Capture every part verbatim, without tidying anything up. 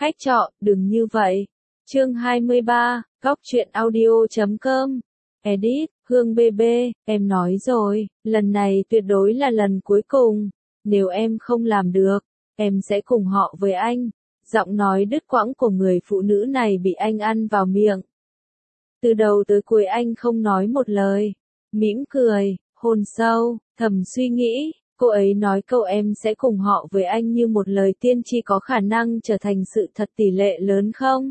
khách trọ, đừng như vậy. Chương hai mươi ba, góc truyện audio chấm com. Edit, Hương bê bê, em nói rồi, lần này tuyệt đối là lần cuối cùng. Nếu em không làm được, em sẽ cùng họ với anh. Giọng nói đứt quãng của người phụ nữ này bị anh ăn vào miệng. Từ đầu tới cuối anh không nói một lời. Mỉm cười, hôn sâu, thầm suy nghĩ. Cô ấy nói câu em sẽ cùng họ với anh như một lời tiên tri có khả năng trở thành sự thật tỷ lệ lớn không?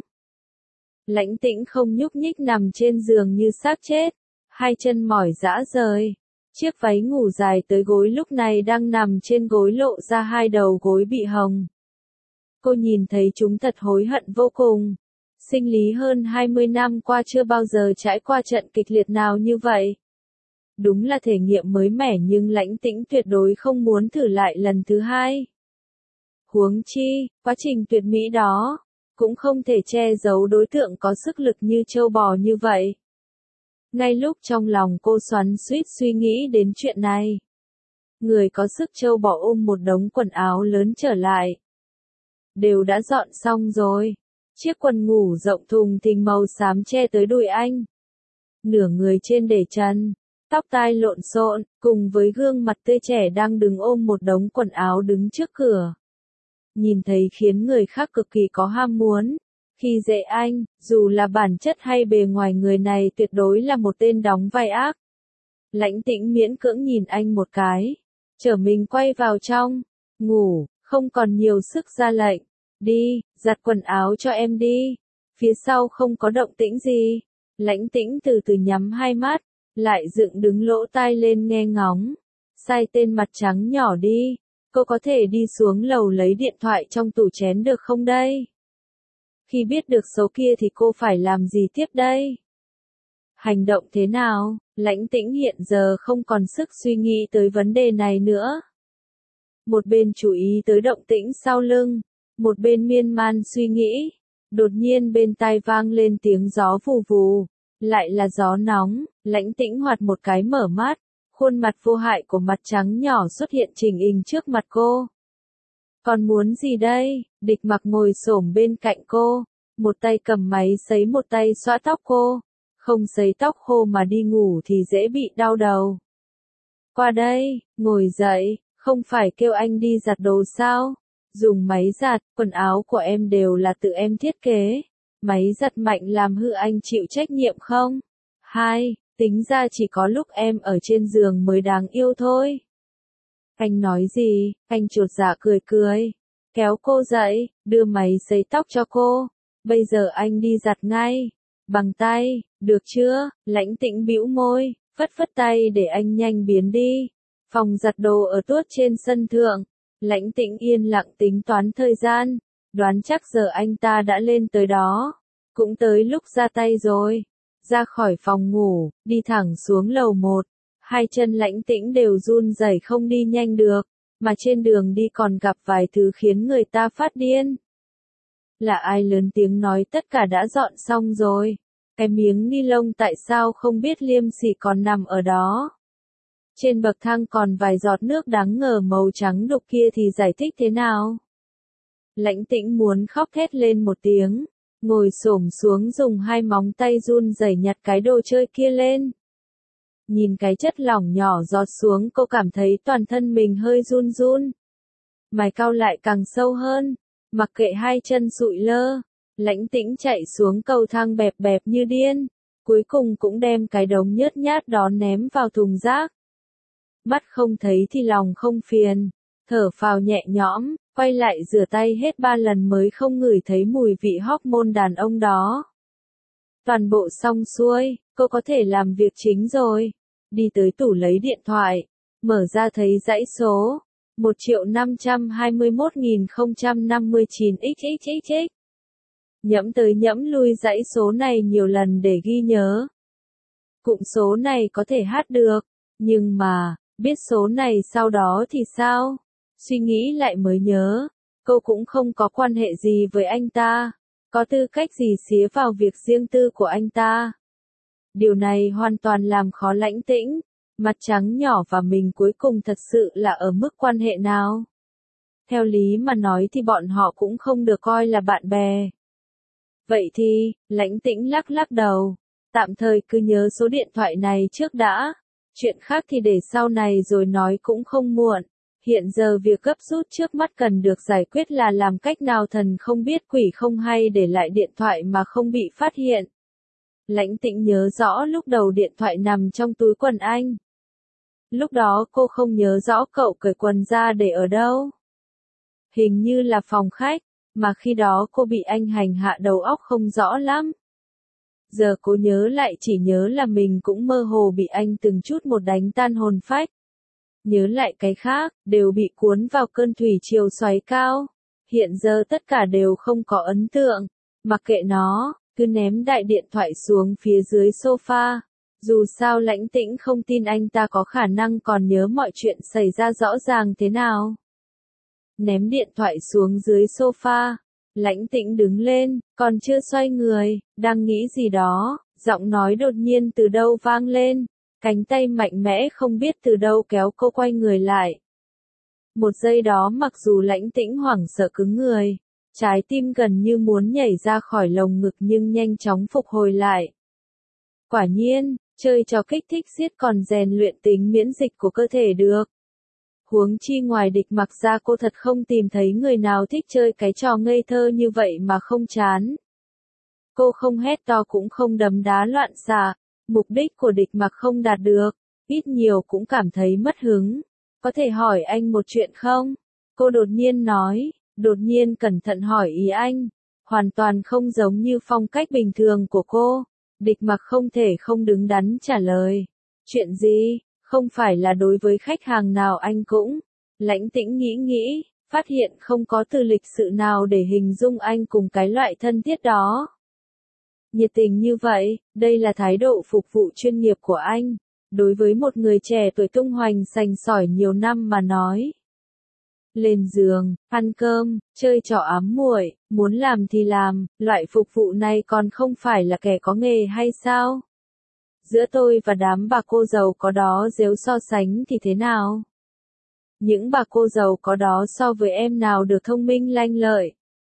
Lãnh Tĩnh không nhúc nhích nằm trên giường như xác chết, hai chân mỏi rã rời. Chiếc váy ngủ dài tới gối lúc này đang nằm trên gối lộ ra hai đầu gối bị hồng. Cô nhìn thấy chúng thật hối hận vô cùng. Sinh lý hơn hai mươi năm qua chưa bao giờ trải qua trận kịch liệt nào như vậy. Đúng là thể nghiệm mới mẻ nhưng Lãnh Tĩnh tuyệt đối không muốn thử lại lần thứ hai. Huống chi, quá trình tuyệt mỹ đó, cũng không thể che giấu đối tượng có sức lực như trâu bò như vậy. Ngay lúc trong lòng cô xoắn xuýt suy nghĩ đến chuyện này, người có sức trâu bò ôm một đống quần áo lớn trở lại. Đều đã dọn xong rồi. Chiếc quần ngủ rộng thùng thình màu xám che tới đùi anh. Nửa người trên để trần, tóc tai lộn xộn, cùng với gương mặt tươi trẻ đang đứng ôm một đống quần áo đứng trước cửa. Nhìn thấy khiến người khác cực kỳ có ham muốn. Khi dễ anh, dù là bản chất hay bề ngoài người này tuyệt đối là một tên đóng vai ác. Lãnh Tĩnh miễn cưỡng nhìn anh một cái, trở mình quay vào trong, ngủ, không còn nhiều sức ra lệnh. Đi, giặt quần áo cho em đi. Phía sau không có động tĩnh gì. Lãnh Tĩnh từ từ nhắm hai mắt, lại dựng đứng lỗ tai lên nghe ngóng. Sai tên mặt trắng nhỏ đi. Cô có thể đi xuống lầu lấy điện thoại trong tủ chén được không đây? Khi biết được số kia thì cô phải làm gì tiếp đây? Hành động thế nào? Lãnh Tĩnh hiện giờ không còn sức suy nghĩ tới vấn đề này nữa. Một bên chú ý tới động tĩnh sau lưng, một bên miên man suy nghĩ. Đột nhiên bên tai vang lên tiếng gió vù vù, lại là gió nóng. Lãnh Tĩnh hoạt một cái mở mắt, khuôn mặt vô hại của mặt trắng nhỏ xuất hiện chỉnh hình trước mặt cô. Còn muốn gì đây? Địch Mặc ngồi xổm bên cạnh cô, một tay cầm máy sấy một tay xõa tóc cô. Không sấy tóc khô mà đi ngủ thì dễ bị đau đầu. Qua đây, ngồi dậy, không phải kêu anh đi giặt đồ sao? Dùng máy giặt, quần áo của em đều là tự em thiết kế. Máy giặt mạnh làm hư anh chịu trách nhiệm không? Hai, tính ra chỉ có lúc em ở trên giường mới đáng yêu thôi. Anh nói gì? Anh chột dạ cười cười. Kéo cô dậy, đưa máy sấy tóc cho cô. Bây giờ anh đi giặt ngay. Bằng tay, được chưa? Lãnh Tĩnh bĩu môi, phất phất tay để anh nhanh biến đi. Phòng giặt đồ ở tuốt trên sân thượng. Lãnh Tĩnh yên lặng tính toán thời gian. Đoán chắc giờ anh ta đã lên tới đó. Cũng tới lúc ra tay rồi. Ra khỏi phòng ngủ, đi thẳng xuống lầu một. Hai chân Lãnh Tĩnh đều run rẩy không đi nhanh được. Mà trên đường đi còn gặp vài thứ khiến người ta phát điên. Là ai lớn tiếng nói tất cả đã dọn xong rồi. Cái miếng ni lông tại sao không biết liêm sỉ còn nằm ở đó. Trên bậc thang còn vài giọt nước đáng ngờ màu trắng đục kia thì giải thích thế nào? Lãnh Tĩnh muốn khóc thét lên một tiếng, ngồi xổm xuống dùng hai móng tay run rẩy nhặt cái đồ chơi kia lên. Nhìn cái chất lỏng nhỏ giọt xuống cô cảm thấy toàn thân mình hơi run run. Mày cau lại càng sâu hơn, mặc kệ hai chân sụi lơ, Lãnh Tĩnh chạy xuống cầu thang bẹp bẹp như điên, cuối cùng cũng đem cái đống nhớt nhát đó ném vào thùng rác. Mắt không thấy thì lòng không phiền, thở phào nhẹ nhõm, quay lại rửa tay hết ba lần mới không ngửi thấy mùi vị hormone đàn ông đó. Toàn bộ xong xuôi, cô có thể làm việc chính rồi. Đi tới tủ lấy điện thoại, mở ra thấy dãy số một triệu năm trăm hai mươi mốt nghìn không trăm năm mươi chín x x x x. Nhẫm tới nhẫm lui dãy số này nhiều lần để ghi nhớ. Cụm số này có thể hát được, nhưng mà, biết số này sau đó thì sao? Suy nghĩ lại mới nhớ, cô cũng không có quan hệ gì với anh ta, có tư cách gì xía vào việc riêng tư của anh ta. Điều này hoàn toàn làm khó Lãnh Tĩnh, mặt trắng nhỏ và mình cuối cùng thật sự là ở mức quan hệ nào? theo lý mà nói thì bọn họ cũng không được coi là bạn bè. Vậy thì, Lãnh Tĩnh lắc lắc đầu, tạm thời cứ nhớ số điện thoại này trước đã, chuyện khác thì để sau này rồi nói cũng không muộn. Hiện giờ việc gấp rút trước mắt cần được giải quyết là làm cách nào thần không biết quỷ không hay để lại điện thoại mà không bị phát hiện. Lãnh Tĩnh nhớ rõ lúc đầu điện thoại nằm trong túi quần anh. Lúc đó cô không nhớ rõ cậu cởi quần ra để ở đâu. Hình như là phòng khách, mà khi đó cô bị anh hành hạ đầu óc không rõ lắm. Giờ cô nhớ lại chỉ nhớ là mình cũng mơ hồ bị anh từng chút một đánh tan hồn phách. Nhớ lại cái khác, đều bị cuốn vào cơn thủy triều xoáy cao. Hiện giờ tất cả đều không có ấn tượng. Mặc kệ nó, cứ ném đại điện thoại xuống phía dưới sofa. Dù sao Lãnh Tĩnh không tin anh ta có khả năng còn nhớ mọi chuyện xảy ra rõ ràng thế nào. Ném điện thoại xuống dưới sofa. Lãnh Tĩnh đứng lên, còn chưa xoay người, đang nghĩ gì đó, giọng nói đột nhiên từ đâu vang lên. Cánh tay mạnh mẽ không biết từ đâu kéo cô quay người lại. Một giây đó mặc dù Lãnh Tĩnh hoảng sợ cứng người, trái tim gần như muốn nhảy ra khỏi lồng ngực nhưng nhanh chóng phục hồi lại. Quả nhiên, chơi trò kích thích giết còn rèn luyện tính miễn dịch của cơ thể được. Huống chi ngoài Địch Mặc ra cô thật không tìm thấy người nào thích chơi cái trò ngây thơ như vậy mà không chán. Cô không hét to cũng không đấm đá loạn xạ. Mục đích của Địch Mặc không đạt được, ít nhiều cũng cảm thấy mất hứng. Có thể hỏi anh một chuyện không? Cô đột nhiên nói, đột nhiên cẩn thận hỏi ý anh. Hoàn toàn không giống như phong cách bình thường của cô. Địch Mặc không thể không đứng đắn trả lời. Chuyện gì? Không phải là đối với khách hàng nào anh cũng. Lãnh Tĩnh nghĩ nghĩ, phát hiện không có từ lịch sự nào để hình dung anh cùng cái loại thân thiết đó. Nhiệt tình như vậy, đây là thái độ phục vụ chuyên nghiệp của anh, đối với một người trẻ tuổi tung hoành sành sỏi nhiều năm mà nói. Lên giường, ăn cơm, chơi trò ám muội, muốn làm thì làm, loại phục vụ này còn không phải là kẻ có nghề hay sao? Giữa tôi và đám bà cô giàu có đó nếu so sánh thì thế nào? Những bà cô giàu có đó so với em nào được thông minh lanh lợi?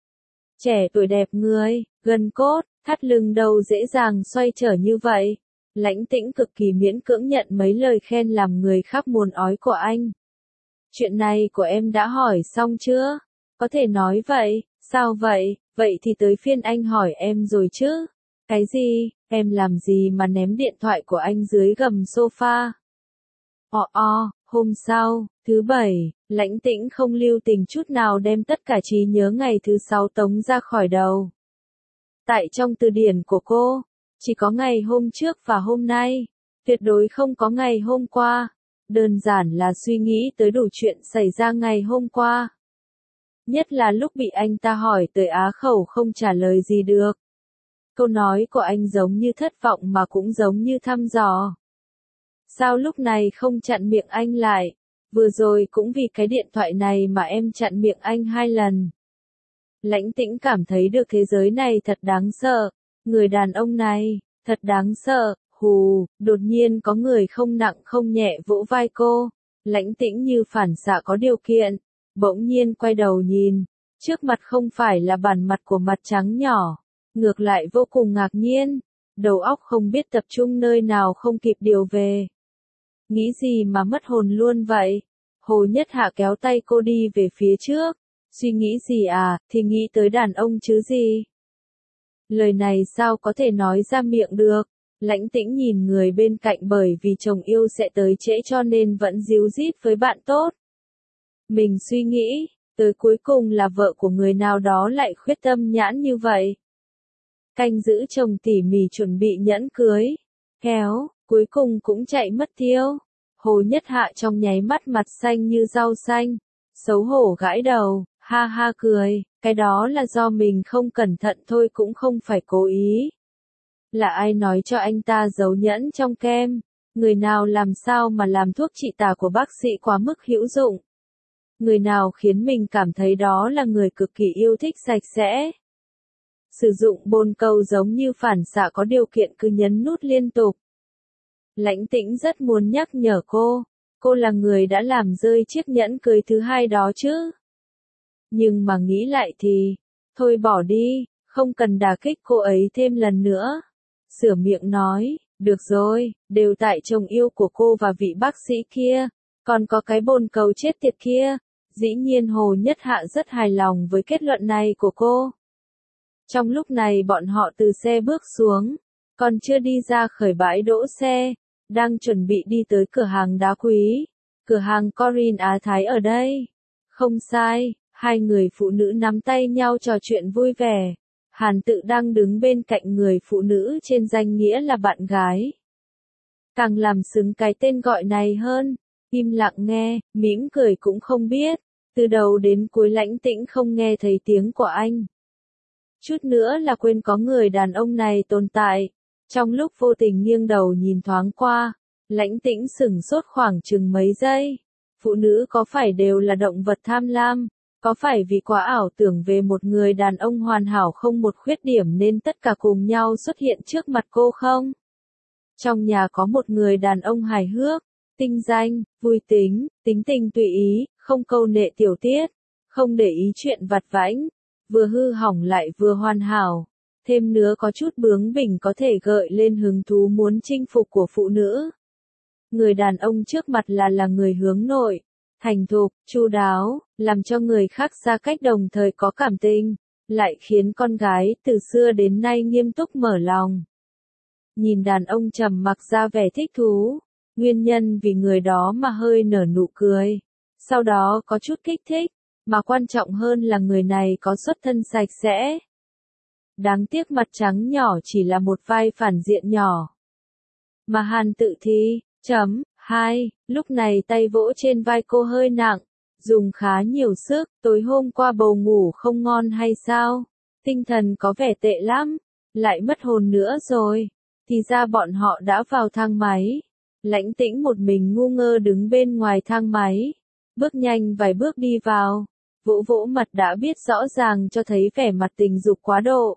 Trẻ tuổi đẹp người, gần cốt, thắt lưng đâu dễ dàng xoay trở như vậy. Lãnh Tĩnh cực kỳ miễn cưỡng nhận mấy lời khen làm người khác muốn ói của anh. Chuyện này của em đã hỏi xong chưa? Có thể nói vậy, sao vậy? Vậy thì tới phiên anh hỏi em rồi chứ? Cái gì? Em làm gì mà ném điện thoại của anh dưới gầm sofa? Ồ ồ, hôm sau, thứ bảy, Lãnh Tĩnh không lưu tình chút nào đem tất cả trí nhớ ngày thứ sáu tống ra khỏi đầu. Tại trong từ điển của cô, chỉ có ngày hôm trước và hôm nay, tuyệt đối không có ngày hôm qua. Đơn giản là suy nghĩ tới đủ chuyện xảy ra ngày hôm qua. Nhất là lúc bị anh ta hỏi tới á khẩu không trả lời gì được. Câu nói của anh giống như thất vọng mà cũng giống như thăm dò. Sao lúc này không chặn miệng anh lại? Vừa rồi cũng vì cái điện thoại này mà em chặn miệng anh hai lần. Lãnh Tĩnh cảm thấy được thế giới này thật đáng sợ. Người đàn ông này, thật đáng sợ. Hù, đột nhiên có người không nặng không nhẹ vỗ vai cô. Lãnh Tĩnh như phản xạ có điều kiện. Bỗng nhiên quay đầu nhìn. Trước mặt không phải là bản mặt của mặt trắng nhỏ. Ngược lại vô cùng ngạc nhiên. Đầu óc không biết tập trung nơi nào không kịp điều về. Nghĩ gì mà mất hồn luôn vậy? Hồ Nhất Hạ kéo tay cô đi về phía trước. Suy nghĩ gì à, thì nghĩ tới đàn ông chứ gì? Lời này sao có thể nói ra miệng được? Lãnh Tĩnh nhìn người bên cạnh bởi vì chồng yêu sẽ tới trễ cho nên vẫn díu dít với bạn tốt. Mình suy nghĩ, tới cuối cùng là vợ của người nào đó lại khuyết tâm nhãn như vậy. Canh giữ chồng tỉ mỉ chuẩn bị nhẫn cưới. Kéo, cuối cùng cũng chạy mất tiêu. Hồ Nhất Hạ trong nháy mắt mặt xanh như rau xanh. Xấu hổ gãi đầu, ha ha cười, cái đó là do mình không cẩn thận thôi cũng không phải cố ý. Là ai nói cho anh ta giấu nhẫn trong kem? Người nào làm sao mà làm thuốc trị tà của bác sĩ quá mức hữu dụng? Người nào khiến mình cảm thấy đó là người cực kỳ yêu thích sạch sẽ? Sử dụng bồn cầu giống như phản xạ có điều kiện cứ nhấn nút liên tục. Lãnh Tĩnh rất muốn nhắc nhở cô, cô là người đã làm rơi chiếc nhẫn cưới thứ hai đó chứ. Nhưng mà nghĩ lại thì, thôi bỏ đi, không cần đả kích cô ấy thêm lần nữa. Sửa miệng nói, được rồi, đều tại chồng yêu của cô và vị bác sĩ kia, còn có cái bồn cầu chết tiệt kia. Dĩ nhiên Hồ Nhất Hạ rất hài lòng với kết luận này của cô. Trong lúc này bọn họ từ xe bước xuống, còn chưa đi ra khỏi bãi đỗ xe, đang chuẩn bị đi tới cửa hàng đá quý. Cửa hàng Corin Á Thái ở đây. Không sai, hai người phụ nữ nắm tay nhau trò chuyện vui vẻ. Hàn Tự đang đứng bên cạnh người phụ nữ trên danh nghĩa là bạn gái. Càng làm xứng cái tên gọi này hơn, im lặng nghe, mỉm cười cũng không biết. Từ đầu đến cuối Lãnh Tĩnh không nghe thấy tiếng của anh. Chút nữa là quên có người đàn ông này tồn tại. Trong lúc vô tình nghiêng đầu nhìn thoáng qua, Lãnh Tĩnh sửng sốt khoảng chừng mấy giây. Phụ nữ có phải đều là động vật tham lam? Có phải vì quá ảo tưởng về một người đàn ông hoàn hảo không một khuyết điểm nên tất cả cùng nhau xuất hiện trước mặt cô không? Trong nhà có một người đàn ông hài hước, tinh danh, vui tính, tính tình tùy ý, không câu nệ tiểu tiết, không để ý chuyện vặt vãnh, vừa hư hỏng lại vừa hoàn hảo. Thêm nữa có chút bướng bỉnh có thể gợi lên hứng thú muốn chinh phục của phụ nữ. Người đàn ông trước mặt là là người hướng nội, thành thục, chu đáo, làm cho người khác xa cách đồng thời có cảm tình, lại khiến con gái từ xưa đến nay nghiêm túc mở lòng. Nhìn đàn ông trầm mặc ra vẻ thích thú, nguyên nhân vì người đó mà hơi nở nụ cười, sau đó có chút kích thích, mà quan trọng hơn là người này có xuất thân sạch sẽ. Đáng tiếc mặt trắng nhỏ chỉ là một vai phản diện nhỏ. Mà Hàn Tự thì, chấm, hai, lúc này tay vỗ trên vai cô hơi nặng, dùng khá nhiều sức, tối hôm qua bầu ngủ không ngon hay sao? Tinh thần có vẻ tệ lắm, lại mất hồn nữa rồi. Thì ra bọn họ đã vào thang máy. Lãnh Tĩnh một mình ngu ngơ đứng bên ngoài thang máy, bước nhanh vài bước đi vào, vỗ vỗ mặt đã biết rõ ràng cho thấy vẻ mặt tình dục quá độ.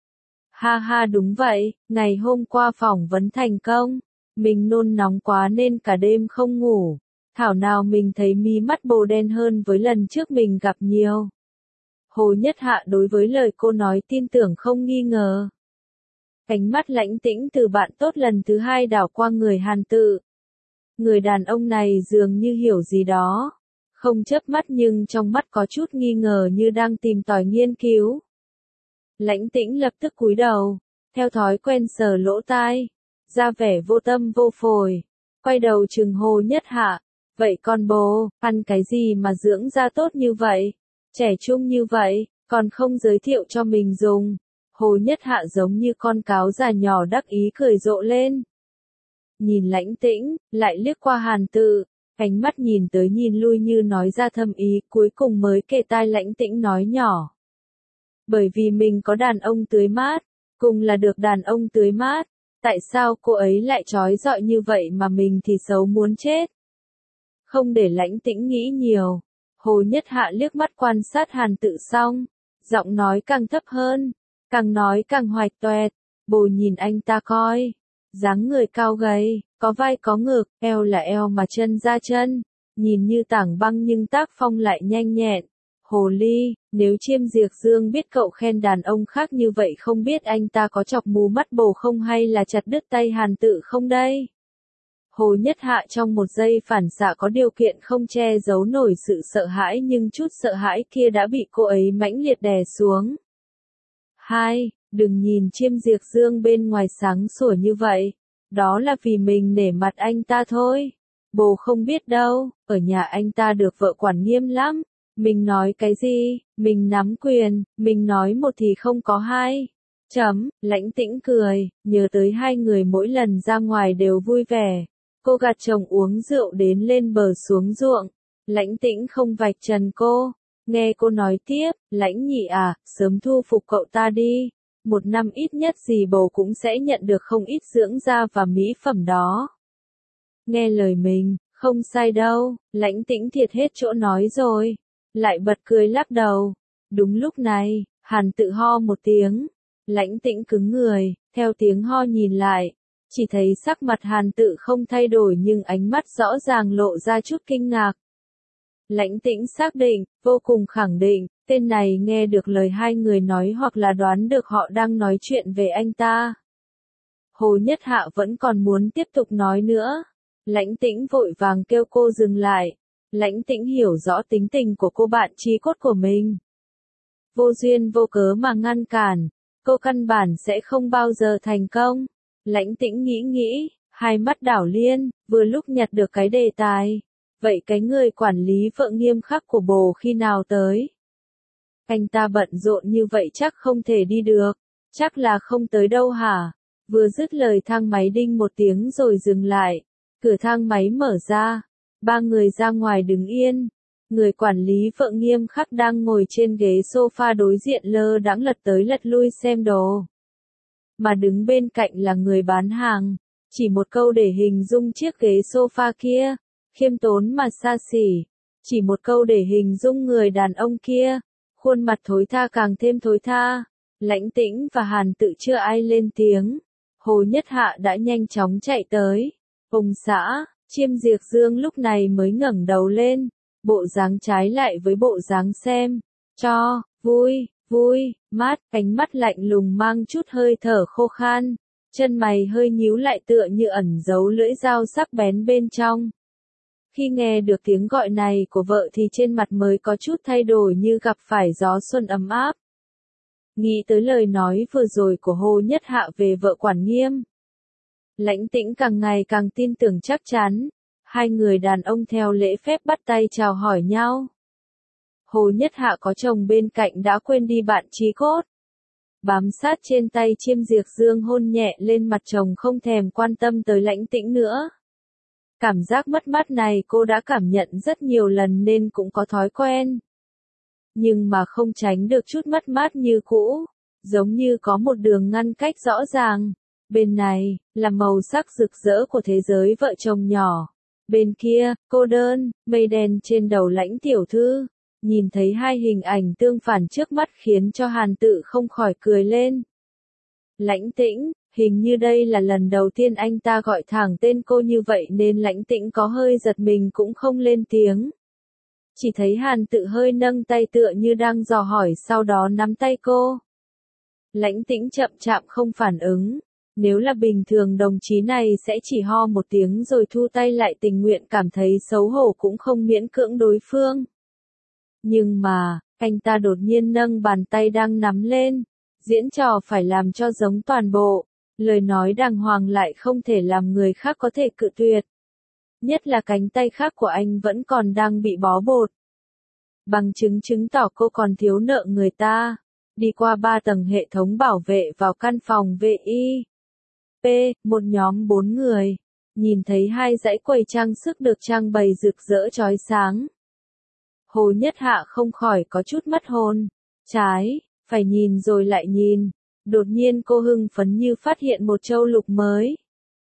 Ha ha đúng vậy, ngày hôm qua phỏng vấn thành công, mình nôn nóng quá nên cả đêm không ngủ, thảo nào mình thấy mí mắt bồ đen hơn với lần trước mình gặp nhiều. Hồ Nhất Hạ đối với lời cô nói tin tưởng không nghi ngờ. Ánh mắt Lãnh Tĩnh từ bạn tốt lần thứ hai đảo qua người Hàn Tự. Người đàn ông này dường như hiểu gì đó, không chớp mắt nhưng trong mắt có chút nghi ngờ như đang tìm tòi nghiên cứu. Lãnh Tĩnh lập tức cúi đầu, theo thói quen sờ lỗ tai, ra vẻ vô tâm vô phổi, quay đầu trừng Hồ Nhất Hạ, vậy con bồ, ăn cái gì mà dưỡng da tốt như vậy, trẻ trung như vậy, còn không giới thiệu cho mình dùng. Hồ Nhất Hạ giống như con cáo già nhỏ đắc ý cười rộ lên. Nhìn Lãnh Tĩnh, lại liếc qua Hàn Tự, ánh mắt nhìn tới nhìn lui như nói ra thâm ý, cuối cùng mới kề tai Lãnh Tĩnh nói nhỏ. Bởi vì mình có đàn ông tưới mát, cùng là được đàn ông tưới mát, tại sao cô ấy lại trói rọi như vậy mà mình thì xấu muốn chết? Không để Lãnh Tĩnh nghĩ nhiều, Hồ Nhất Hạ liếc mắt quan sát Hàn Tự xong, giọng nói càng thấp hơn, càng nói càng hoạch toẹt, bồ nhìn anh ta coi, dáng người cao gầy, có vai có ngực, eo là eo mà chân ra chân, nhìn như tảng băng nhưng tác phong lại nhanh nhẹn. Hồ ly, nếu Chiêm Diệp Dương biết cậu khen đàn ông khác như vậy không biết anh ta có chọc mù mắt bồ không hay là chặt đứt tay Hàn Tự không đây? Hồ Nhất Hạ trong một giây phản xạ có điều kiện không che giấu nổi sự sợ hãi nhưng chút sợ hãi kia đã bị cô ấy mãnh liệt đè xuống. Hai, đừng nhìn Chiêm Diệp Dương bên ngoài sáng sủa như vậy, đó là vì mình nể mặt anh ta thôi. Bồ không biết đâu, ở nhà anh ta được vợ quản nghiêm lắm. Mình nói cái gì, mình nắm quyền, mình nói một thì không có hai. Chấm, Lãnh Tĩnh cười, nhớ tới hai người mỗi lần ra ngoài đều vui vẻ. Cô gạt chồng uống rượu đến lên bờ xuống ruộng. Lãnh Tĩnh không vạch trần cô. Nghe cô nói tiếp, Lãnh nhị à, sớm thu phục cậu ta đi. Một năm ít nhất gì bầu cũng sẽ nhận được không ít dưỡng da và mỹ phẩm đó. Nghe lời mình, không sai đâu, Lãnh Tĩnh thiệt hết chỗ nói rồi. Lại bật cười lắc đầu. Đúng lúc này, Hàn Tự ho một tiếng. Lãnh Tĩnh cứng người, theo tiếng ho nhìn lại. Chỉ thấy sắc mặt Hàn Tự không thay đổi nhưng ánh mắt rõ ràng lộ ra chút kinh ngạc. Lãnh Tĩnh xác định, vô cùng khẳng định, Tên này nghe được lời hai người nói hoặc là đoán được họ đang nói chuyện về anh ta. Hồ Nhất Hạ vẫn còn muốn tiếp tục nói nữa. Lãnh Tĩnh vội vàng kêu cô dừng lại. Lãnh Tĩnh hiểu rõ tính tình của cô bạn chí cốt của mình. Vô duyên vô cớ mà ngăn cản, cô căn bản sẽ không bao giờ thành công. Lãnh Tĩnh nghĩ nghĩ, hai mắt đảo liên, vừa lúc nhặt được cái đề tài. Vậy cái người quản lý vợ nghiêm khắc của bồ khi nào tới? Anh ta bận rộn như vậy chắc không thể đi được, chắc là không tới đâu hả? Vừa dứt lời thang máy đinh một tiếng rồi dừng lại, cửa thang máy mở ra, ba người ra ngoài đứng yên. Người quản lý vợ nghiêm khắc đang ngồi trên ghế sofa đối diện lơ đãng lật tới lật lui xem đồ. Mà đứng bên cạnh là người bán hàng, chỉ một câu để hình dung chiếc ghế sofa kia, khiêm tốn mà xa xỉ. Chỉ một câu để hình dung người đàn ông kia, khuôn mặt thối tha càng thêm thối tha. Lãnh Tĩnh và Hàn Tự chưa ai lên tiếng. Hồ Nhất Hạ đã nhanh chóng chạy tới. Ông xã, Chiêm Diệp Dương lúc này mới ngẩng đầu lên, bộ dáng trái lại với bộ dáng xem, cho, vui, vui, mát, ánh mắt lạnh lùng mang chút hơi thở khô khan, chân mày hơi nhíu lại tựa như ẩn giấu lưỡi dao sắc bén bên trong. Khi nghe được tiếng gọi này của vợ thì trên mặt mới có chút thay đổi như gặp phải gió xuân ấm áp. Nghĩ tới lời nói vừa rồi của Hồ Nhất Hạ về vợ quản nghiêm. Lãnh Tĩnh càng ngày càng tin tưởng chắc chắn. Hai người đàn ông theo lễ phép bắt tay chào hỏi nhau. Hồ Nhất Hạ có chồng bên cạnh đã quên đi bạn chí cốt. Bám sát trên tay Chiêm Diệp Dương hôn nhẹ lên mặt chồng không thèm quan tâm tới Lãnh Tĩnh nữa. Cảm giác mất mát này cô đã cảm nhận rất nhiều lần nên cũng có thói quen. Nhưng mà không tránh được chút mất mát như cũ, giống như có một đường ngăn cách rõ ràng. Bên này, là màu sắc rực rỡ của thế giới vợ chồng nhỏ. Bên kia, cô đơn, mây đen trên đầu Lãnh tiểu thư. Nhìn thấy hai hình ảnh tương phản trước mắt khiến cho Hàn Tự không khỏi cười lên. Lãnh Tĩnh, hình như đây là lần đầu tiên anh ta gọi thẳng tên cô như vậy nên Lãnh Tĩnh có hơi giật mình cũng không lên tiếng. Chỉ thấy Hàn Tự hơi nâng tay tựa như đang dò hỏi sau đó nắm tay cô. Lãnh Tĩnh chậm chạp không phản ứng. Nếu là bình thường đồng chí này sẽ chỉ ho một tiếng rồi thu tay lại tình nguyện cảm thấy xấu hổ cũng không miễn cưỡng đối phương. Nhưng mà, anh ta đột nhiên nâng bàn tay đang nắm lên, diễn trò phải làm cho giống toàn bộ, lời nói đàng hoàng lại không thể làm người khác có thể cự tuyệt. Nhất là cánh tay khác của anh vẫn còn đang bị bó bột. Bằng chứng chứng tỏ cô còn thiếu nợ người ta. Đi qua ba tầng hệ thống bảo vệ vào căn phòng vê i pê, một nhóm bốn người. Nhìn thấy hai dãy quầy trang sức được trang bày rực rỡ chói sáng. Hồ Nhất Hạ không khỏi có chút mất hồn. Trái, phải nhìn rồi lại nhìn. Đột nhiên cô hưng phấn như phát hiện một châu lục mới.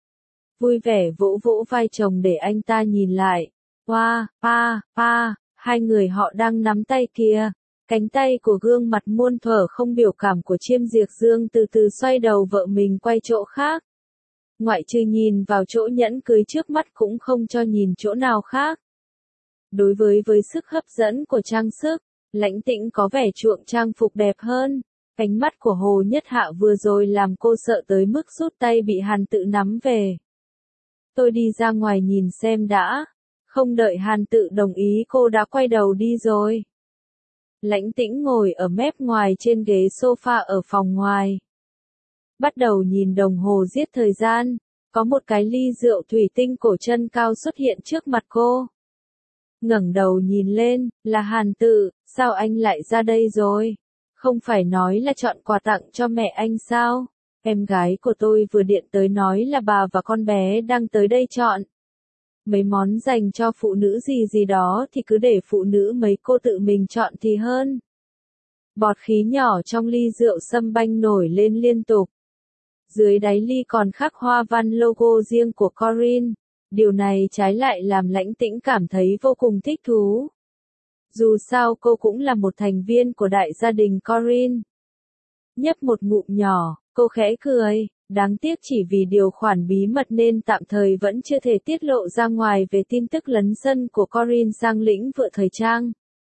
Vui vẻ vỗ vỗ vai chồng để anh ta nhìn lại. Wow, pa, pa, hai người họ đang nắm tay kìa. Cánh tay của gương mặt muôn thuở không biểu cảm của Chiêm Diệp Dương từ từ xoay đầu vợ mình quay chỗ khác. Ngoại trừ nhìn vào chỗ nhẫn cưới trước mắt cũng không cho nhìn chỗ nào khác. Đối với với sức hấp dẫn của trang sức, Lãnh Tĩnh có vẻ chuộng trang phục đẹp hơn. Ánh mắt của Hồ Nhất Hạ vừa rồi làm cô sợ tới mức rút tay bị Hàn Tự nắm về. Tôi đi ra ngoài nhìn xem đã. Không đợi Hàn Tự đồng ý cô đã quay đầu đi rồi. Lãnh Tĩnh ngồi ở mép ngoài trên ghế sofa ở phòng ngoài. Bắt đầu nhìn đồng hồ giết thời gian. Có một cái ly rượu thủy tinh cổ chân cao xuất hiện trước mặt cô. Ngẩng đầu nhìn lên, là Hàn Tự, sao anh lại ra đây rồi? Không phải nói là chọn quà tặng cho mẹ anh sao? Em gái của tôi vừa điện tới nói là bà và con bé đang tới đây chọn. Mấy món dành cho phụ nữ gì gì đó thì cứ để phụ nữ mấy cô tự mình chọn thì hơn. Bọt khí nhỏ trong ly rượu sâm banh nổi lên liên tục. Dưới đáy ly còn khắc hoa văn logo riêng của Corinne. Điều này trái lại làm Lãnh Tĩnh cảm thấy vô cùng thích thú. Dù sao cô cũng là một thành viên của đại gia đình Corinne. Nhấp một ngụm nhỏ, cô khẽ cười, đáng tiếc chỉ vì điều khoản bí mật nên tạm thời vẫn chưa thể tiết lộ ra ngoài về tin tức lấn sân của Corinne sang lĩnh vực thời trang.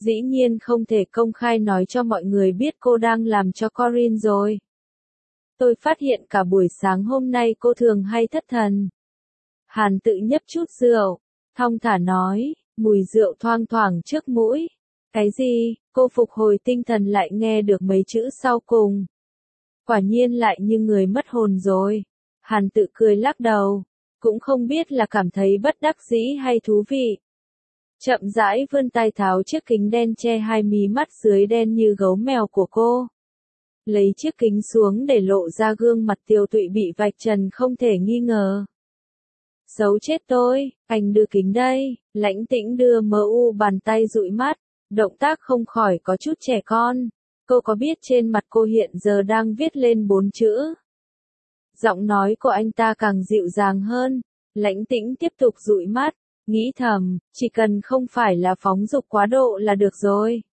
Dĩ nhiên không thể công khai nói cho mọi người biết cô đang làm cho Corinne rồi. Tôi phát hiện cả buổi sáng hôm nay cô thường hay thất thần. Hàn Tự nhấp chút rượu, thong thả nói, mùi rượu thoang thoảng trước mũi. Cái gì? Cô phục hồi tinh thần lại nghe được mấy chữ sau cùng. Quả nhiên lại như người mất hồn rồi. Hàn Tự cười lắc đầu, cũng không biết là cảm thấy bất đắc dĩ hay thú vị. Chậm rãi vươn tay tháo chiếc kính đen che hai mí mắt dưới đen như gấu mèo của cô. Lấy chiếc kính xuống để lộ ra gương mặt tiều tụy bị vạch trần không thể nghi ngờ. Xấu chết tôi, anh đưa kính đây. Lãnh Tĩnh đưa mờ u bàn tay dụi mắt, động tác không khỏi có chút trẻ con. Cô có biết trên mặt cô hiện giờ đang viết lên bốn chữ. Giọng nói của anh ta càng dịu dàng hơn. Lãnh Tĩnh tiếp tục dụi mắt, nghĩ thầm, chỉ cần không phải là phóng dục quá độ là được rồi.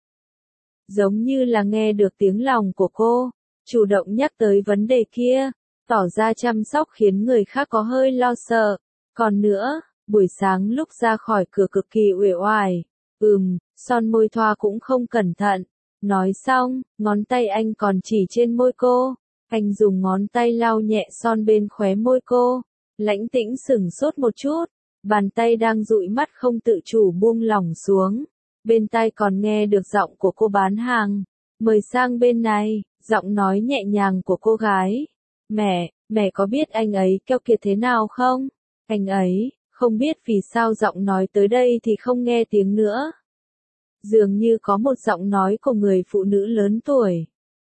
Giống như là nghe được tiếng lòng của cô, chủ động nhắc tới vấn đề kia, tỏ ra chăm sóc khiến người khác có hơi lo sợ. Còn nữa, buổi sáng lúc ra khỏi cửa cực kỳ uể oải, ừm, son môi thoa cũng không cẩn thận. Nói xong, ngón tay anh còn chỉ trên môi cô, anh dùng ngón tay lau nhẹ son bên khóe môi cô. Lãnh Tĩnh sửng sốt một chút, bàn tay đang dụi mắt không tự chủ buông lỏng xuống. Bên tai còn nghe được giọng của cô bán hàng. Mời sang bên này, giọng nói nhẹ nhàng của cô gái. Mẹ, mẹ có biết anh ấy keo kiệt thế nào không? Anh ấy, không biết vì sao giọng nói tới đây thì không nghe tiếng nữa. Dường như có một giọng nói của người phụ nữ lớn tuổi.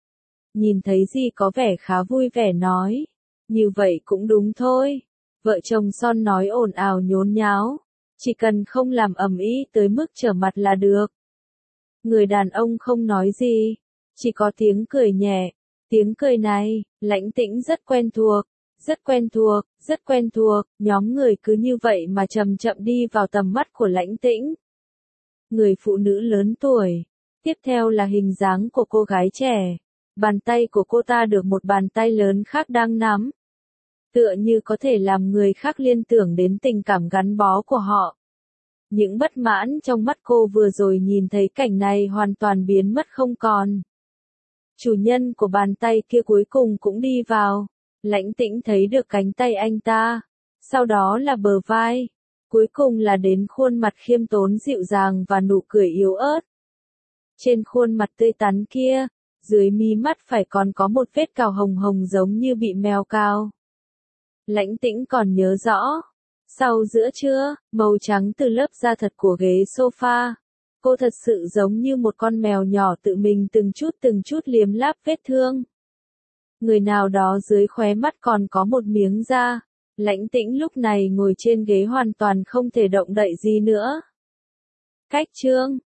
Nhìn thấy gì có vẻ khá vui vẻ nói. Như vậy cũng đúng thôi. Vợ chồng Son nói ồn ào nhốn nháo. Chỉ cần không làm ầm ĩ tới mức trở mặt là được. Người đàn ông không nói gì. Chỉ có tiếng cười nhẹ. Tiếng cười này, Lãnh Tĩnh rất quen thuộc. Rất quen thuộc, rất quen thuộc. Nhóm người cứ như vậy mà chậm chậm đi vào tầm mắt của Lãnh Tĩnh. Người phụ nữ lớn tuổi. Tiếp theo là hình dáng của cô gái trẻ. Bàn tay của cô ta được một bàn tay lớn khác đang nắm. Tựa như có thể làm người khác liên tưởng đến tình cảm gắn bó của họ. Những bất mãn trong mắt cô vừa rồi nhìn thấy cảnh này hoàn toàn biến mất không còn. Chủ nhân của bàn tay kia cuối cùng cũng đi vào. Lãnh Tĩnh thấy được cánh tay anh ta. Sau đó là bờ vai. Cuối cùng là đến khuôn mặt khiêm tốn dịu dàng và nụ cười yếu ớt. Trên khuôn mặt tươi tắn kia, dưới mí mắt phải còn có một vết cào hồng hồng giống như bị mèo cào. Lãnh Tĩnh còn nhớ rõ. Sau giữa trưa, màu trắng từ lớp da thật của ghế sofa. Cô thật sự giống như một con mèo nhỏ tự mình từng chút từng chút liếm láp vết thương. Người nào đó dưới khóe mắt còn có một miếng da. Lãnh Tĩnh lúc này ngồi trên ghế hoàn toàn không thể động đậy gì nữa. Cách chương